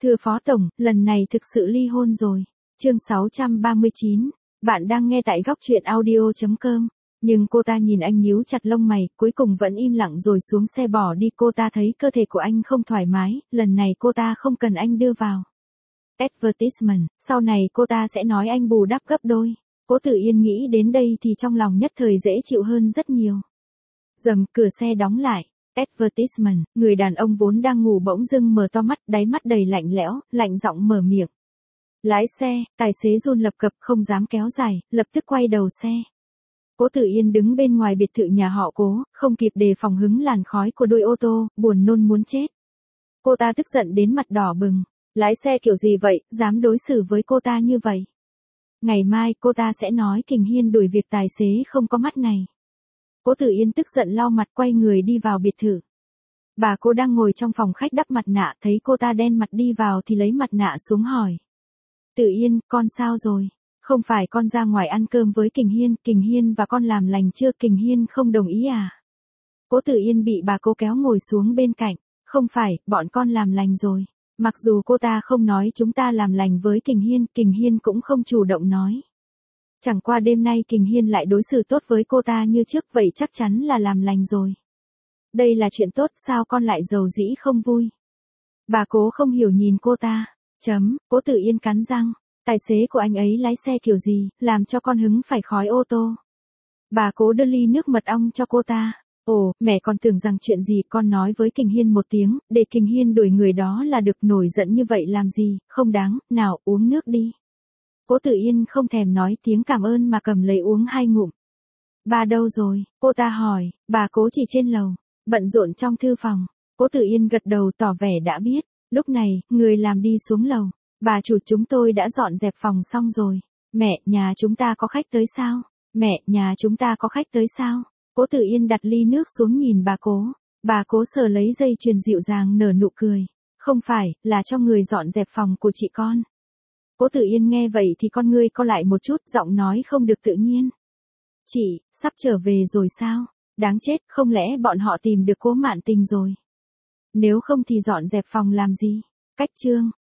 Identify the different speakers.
Speaker 1: Thưa Phó Tổng, lần này thực sự ly hôn rồi. Chương 639, bạn đang nghe tại góc truyện audio.com. Nhưng cô ta nhìn anh nhíu chặt lông mày, cuối cùng vẫn im lặng rồi xuống xe bỏ đi. Cô ta thấy cơ thể của anh không thoải mái, lần này cô ta không cần anh đưa vào advertisement, sau này cô ta sẽ nói anh bù đắp gấp đôi. Cố Tử Yên nghĩ đến đây thì trong lòng nhất thời dễ chịu hơn rất nhiều. Rầm, cửa xe đóng lại. Advertisement, người đàn ông vốn đang ngủ bỗng dưng mở to mắt, đáy mắt đầy lạnh lẽo, lạnh giọng mở miệng. Lái xe, tài xế run lập cập không dám kéo dài, lập tức quay đầu xe. Cố Tử Yên đứng bên ngoài biệt thự nhà họ Cố, không kịp đề phòng hứng làn khói của đôi ô tô, buồn nôn muốn chết. Cô ta tức giận đến mặt đỏ bừng. Lái xe kiểu gì vậy, dám đối xử với cô ta như vậy. Ngày mai cô ta sẽ nói Kình Hiên đuổi việc tài xế không có mắt này. Cố Tử Yên tức giận lau mặt quay người đi vào biệt thự. Bà Cố đang ngồi trong phòng khách đắp mặt nạ, thấy cô ta đen mặt đi vào thì lấy mặt nạ xuống hỏi. Tử Yên, con sao rồi? Không phải con ra ngoài ăn cơm với Kình Hiên và con làm lành chưa? Kình Hiên không đồng ý à? Cố Tử Yên bị bà Cố kéo ngồi xuống bên cạnh. Không phải, bọn con làm lành rồi. Mặc dù cô ta không nói chúng ta làm lành với Kình Hiên cũng không chủ động nói. Chẳng qua đêm nay Kình Hiên lại đối xử tốt với cô ta như trước, vậy chắc chắn là làm lành rồi. Đây là chuyện tốt, sao con lại giàu dĩ không vui? Bà Cố không hiểu nhìn cô ta. Cố Tử Yên cắn răng. Tài xế của anh ấy lái xe kiểu gì, làm cho con hứng phải khói ô tô. Bà Cố đưa ly nước mật ong cho cô ta. Ồ, mẹ còn tưởng rằng chuyện gì, con nói với Kình Hiên một tiếng, để Kình Hiên đuổi người đó là được, nổi giận như vậy làm gì, không đáng, nào uống nước đi. Cố Tử Yên không thèm nói tiếng cảm ơn mà cầm lấy uống 2 ngụm. Bà đâu rồi? Cô ta hỏi. Bà Cố chỉ trên lầu, bận rộn trong thư phòng. Cố Tử Yên gật đầu tỏ vẻ đã biết. Lúc này, người làm đi xuống lầu. Bà chủ, chúng tôi đã dọn dẹp phòng xong rồi. Mẹ, nhà chúng ta có khách tới sao? Mẹ, nhà chúng ta có khách tới sao? Cố Tử Yên đặt ly nước xuống nhìn bà Cố. Bà Cố sờ lấy dây chuyền dịu dàng nở nụ cười. Không phải, là cho người dọn dẹp phòng của chị con. Cố Tử Yên nghe vậy thì con ngươi co lại một chút, giọng nói không được tự nhiên. Chị, sắp trở về rồi sao? Đáng chết, không lẽ bọn họ tìm được Cố Mạn Tình rồi? Nếu không thì dọn dẹp phòng làm gì? Cách chương.